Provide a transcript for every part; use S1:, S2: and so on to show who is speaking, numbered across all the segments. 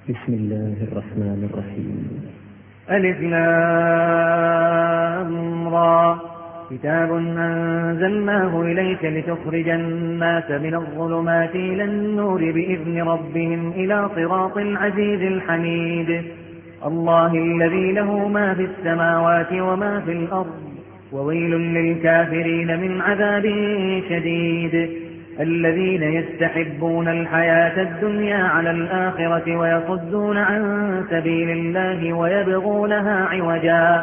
S1: بسم الله الرحمن الرحيم.
S2: ألف لام را كتاب أنزلناه إليك لتخرج الناس من الظلمات إلى النور بإذن ربهم إلى صراط العزيز الحميد الله الذي له ما في السماوات وما في الأرض وويل للكافرين من عذاب شديد الذين يستحبون الحياة الدنيا على الآخرة ويصدون عن سبيل الله ويبغونها عوجا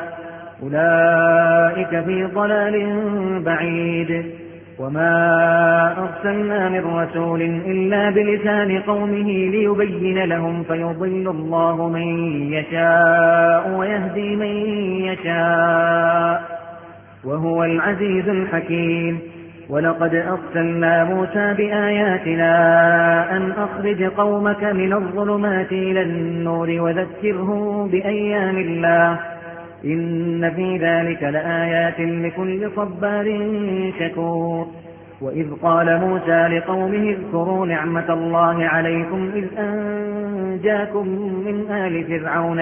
S2: أولئك في ضلال بعيد وما أرسلنا من رسول إلا بلسان قومه ليبين لهم فيضل الله من يشاء ويهدي من يشاء وهو العزيز الحكيم ولقد أرسلنا موسى بآياتنا أن أخرج قومك من الظلمات إلى النور وذكرهم بأيام الله إن في ذلك لآيات لكل صبار شكور وإذ قال موسى لقومه اذكروا نعمة الله عليكم إذ أنجاكم من آل فرعون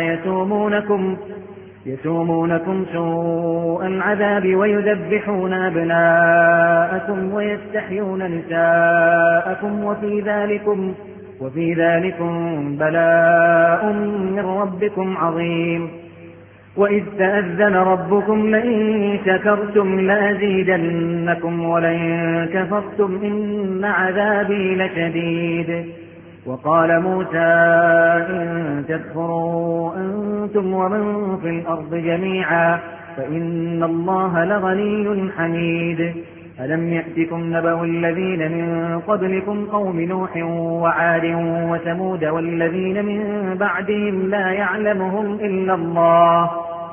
S2: يسومونكم سوء العذاب ويذبحون أبناءكم ويستحيون نساءكم وفي ذلكم بلاء من ربكم عظيم وإذ تأذن ربكم لئن شكرتم لأزيدنكم ولئن كفرتم إن عذابي لشديد وقال موسى إن تكفروا أنتم ومن في الأرض جميعا فإن الله لغني حميد ألم يأتكم نبأ الذين من قبلكم قوم نوح وعاد وثمود والذين من بعدهم لا يعلمهم إلا الله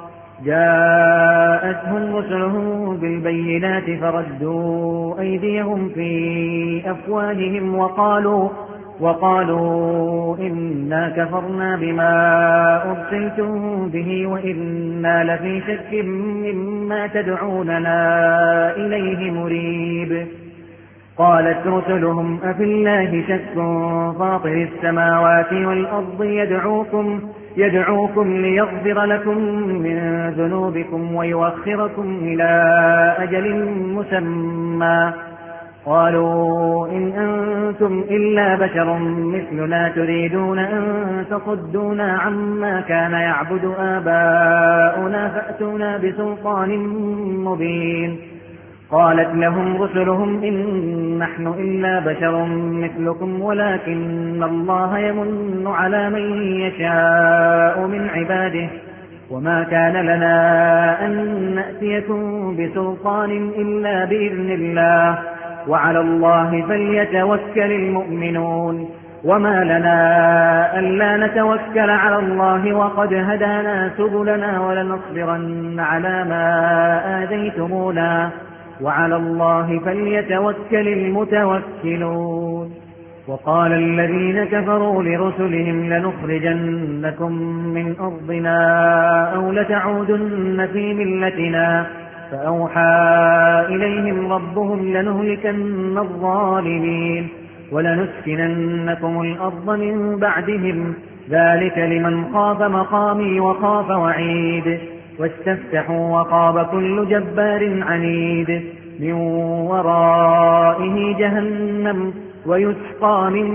S2: جاءتهم رسلهم بالبينات فردوا أيديهم في أفواههم وقالوا إنا كفرنا بما أرسلتم به وإنا لفي شك مما تدعوننا إليه مريب قالت رسلهم أفي الله شك فاطر السماوات والأرض يدعوكم ليغفر لكم من ذنوبكم ويؤخركم إلى أجل مسمى قالوا إن أنتم إلا بشر مثلنا تريدون أن تصدونا عما كان يعبد آباؤنا فأتونا بسلطان مبين قالت لهم رسلهم إن نحن إلا بشر مثلكم ولكن الله يمن على من يشاء من عباده وما كان لنا أن نأتيكم بسلطان إلا بإذن الله وعلى الله فليتوكل المؤمنون وما لنا ألا نتوكل على الله وقد هدانا سبلنا ولنصبرن على ما آذيتمونا وعلى الله فليتوكل المتوكلون وقال الذين كفروا لرسلهم لنخرجنكم من أرضنا أو لتعودن في ملتنا فأوحى إليهم ربهم لنهلكن الظالمين ولنسكننكم الأرض من بعدهم ذلك لمن خاف مقامي وخاف وعيد واستفتحوا وخاب كل جبار عنيد من ورائه جهنم ويسقى من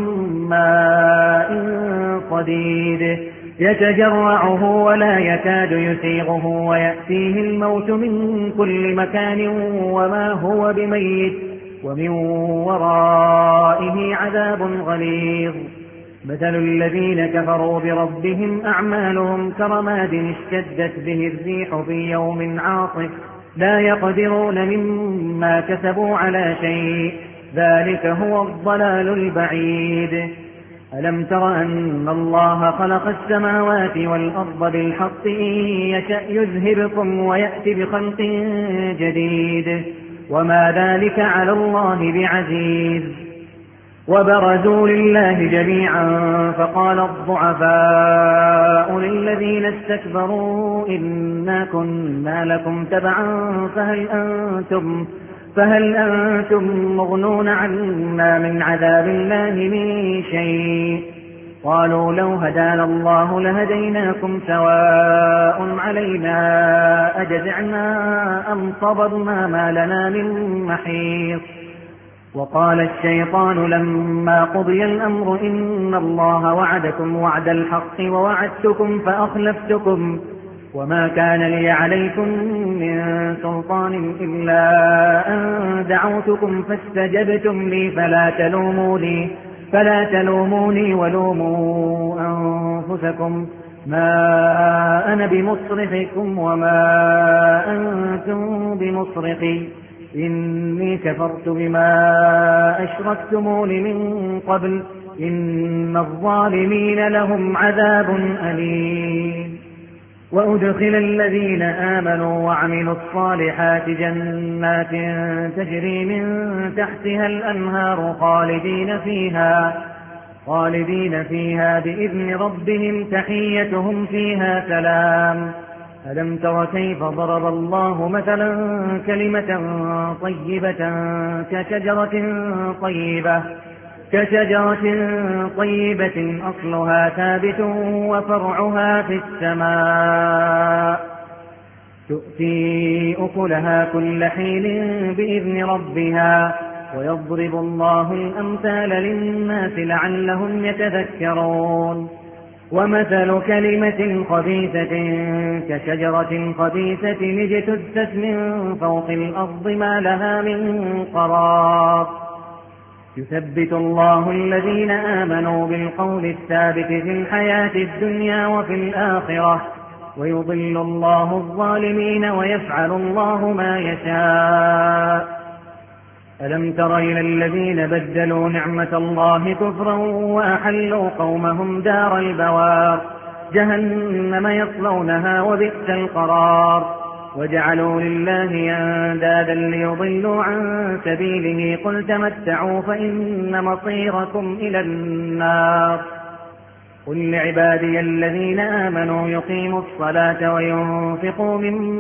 S2: ماء صديد يتجرعه ولا يكاد يسيغه ويأتيه الموت من كل مكان وما هو بميت ومن ورائه عذاب غليظ مثل الذين كفروا بربهم أعمالهم كرماد اشتدت به الريح في يوم عاصف لا يقدرون مما كسبوا على شيء ذلك هو الضلال البعيد ألم تر أن الله خلق السماوات والأرض بالحق إن يشأ يذهبكم ويأتي بخلق جديد وما ذلك على الله بعزيز وبرزوا لله جميعا فقال الضعفاء للذين استكبروا إنا كنا لكم تبعا فهل أنتم مغنون عنا من عذاب الله من شيء قالوا لو هدانا الله لهديناكم سواء علينا أجزعنا أم صبرنا ما لنا من محيص. وقال الشيطان لما قضي الأمر إن الله وعدكم وعد الحق ووعدتكم فأخلفتكم وما كان لي عليكم من سلطان إلا أن دعوتكم فاستجبتم لي فلا تلوموني ولوموا أنفسكم ما أنا بمصرخكم وما أنتم بمصرخي إني كفرت بما أشركتمون من قبل إن الظالمين لهم عذاب أليم. وأدخل الذين آمنوا وعملوا الصالحات جنات تجري من تحتها الأنهار خالدين فيها بإذن ربهم تحيتهم فيها سلام. ألم تر كيف ضرب الله مثلا كلمة طيبة كشجرة طيبة أصلها ثابت وفرعها في السماء تؤتي أكلها كل حين بإذن ربها ويضرب الله الأمثال للناس لعلهم يتذكرون. ومثل كلمة خبيثة كشجرة خبيثة اجتثت من فوق الأرض ما لها من قرار يثبت الله الذين آمنوا بالقول الثابت في الحياة الدنيا وفي الآخرة ويضل الله الظالمين ويفعل الله ما يشاء. ألم تر إلى الذين بدلوا نعمة الله كفرا وأحلوا قومهم دار البوار جهنم يصلونها وبئس القرار وجعلوا لله أندادا ليضلوا عن سبيله قل تمتعوا فإن مصيركم إلى النار. قل لعبادي الذين آمنوا يقيموا الصلاة وينفقوا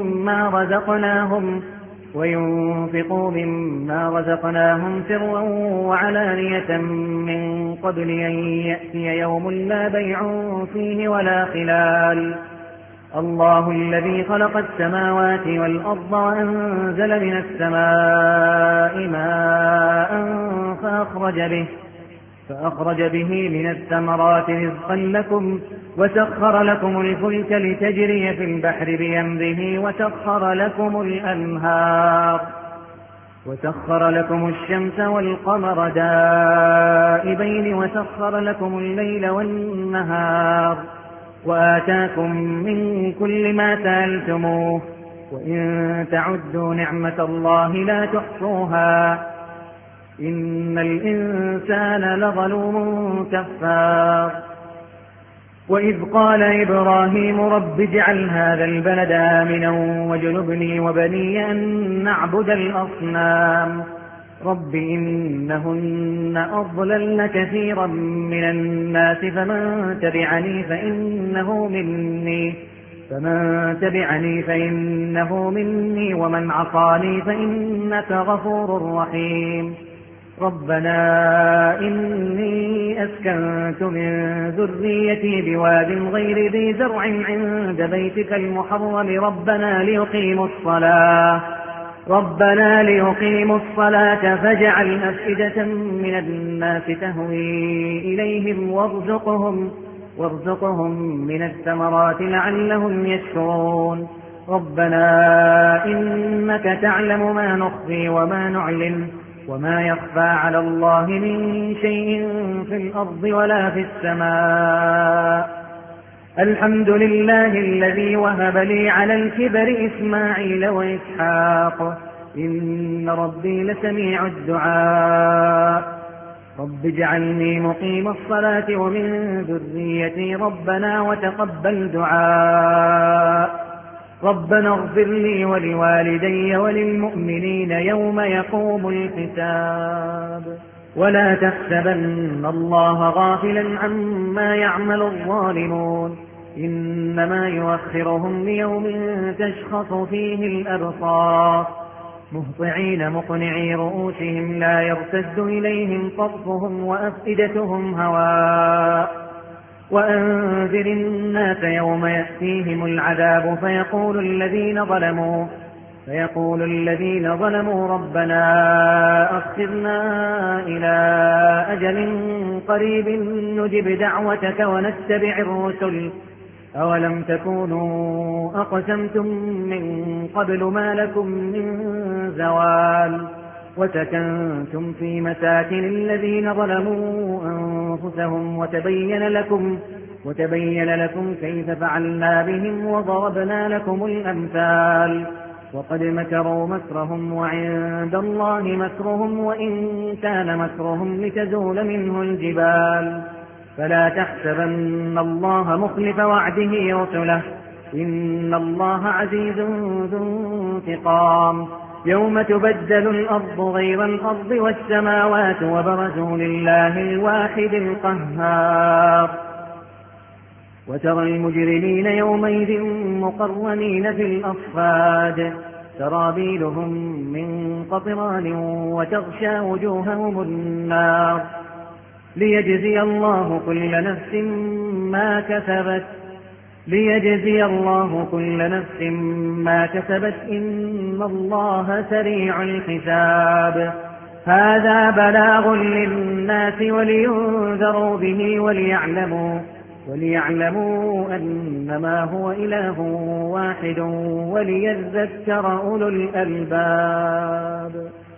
S2: مما رزقناهم سرا وعلانية من قبل أن يأتي يوم لا بيع فيه ولا خلال. الله الذي خلق السماوات والأرض وأنزل من السماء ماء فأخرج به من الثمرات رزقا لكم وسخر لكم الفلك لتجري في البحر بأمره وسخر لكم الأنهار وسخر لكم الشمس والقمر دائبين وسخر لكم الليل والنهار وآتاكم من كل ما سألتموه وإن تعدوا نعمة الله لا تحصوها إن الإنسان لظلوم كفار. وإذ قال إبراهيم رب اجعل هذا البلد آمنا واجنبني وبني أن نعبد الأصنام رب إنهن أضللن كثيرا من الناس فمن تبعني فإنه مني ومن عصاني فإنك غفور رحيم. ربنا إني أسكنت من ذريتي بواد غير ذي زرع عند بيتك المحرم ربنا ليقيموا الصلاة فاجعل أفئدة من الناس تهوي إليهم وارزقهم من الثمرات لعلهم يشكرون. ربنا إنك تعلم ما نخفي وما نعلن وما يخفى على الله من شيء في الأرض ولا في السماء. الحمد لله الذي وهب لي على الكبر إسماعيل وإسحاق إن ربي لسميع الدعاء. رب اجعلني مقيم الصلاة ومن ذريتي ربنا وتقبل دعاء. ربنا اغفر لي ولوالدي وللمؤمنين يوم يقوم الحساب. ولا تحسبن الله غافلا عما يعمل الظالمون إنما يؤخرهم ليوم تشخص فيه الأبصار مهطعين مقنعي رؤوسهم لا يرتد إليهم طرفهم وأفئدتهم هواء وأنذر الناس يوم يأتيهم العذاب فيقول الذين ظلموا ربنا أخرنا إلى أجل قريب نجب دعوتك ونتبع الرسل أولم تكونوا أقسمتم من قبل ما لكم من زوال وسكنتم في مساكن الذين ظلموا أنفسهم وتبين لكم كيف فعلنا بهم وضربنا لكم الأمثال وقد مكروا مكرهم وعند الله مكرهم وإن كان مكرهم لتزول منه الجبال فلا تحسبن الله مخلف وعده رسله إن الله عزيز ذو انتقام يوم تبدل الأرض غير الأرض والسماوات وبرزوا لله الواحد القهار وترى المجرمين يومئذ مقرنين في الأصفاد سرابيلهم من قطران وتغشى وجوههم النار ليجزي الله كل نفس ما كسبت إن الله سريع الحساب هذا بلاغ للناس ولينذروا به وليعلموا أنما هو إله واحد وليذكر أولو الألباب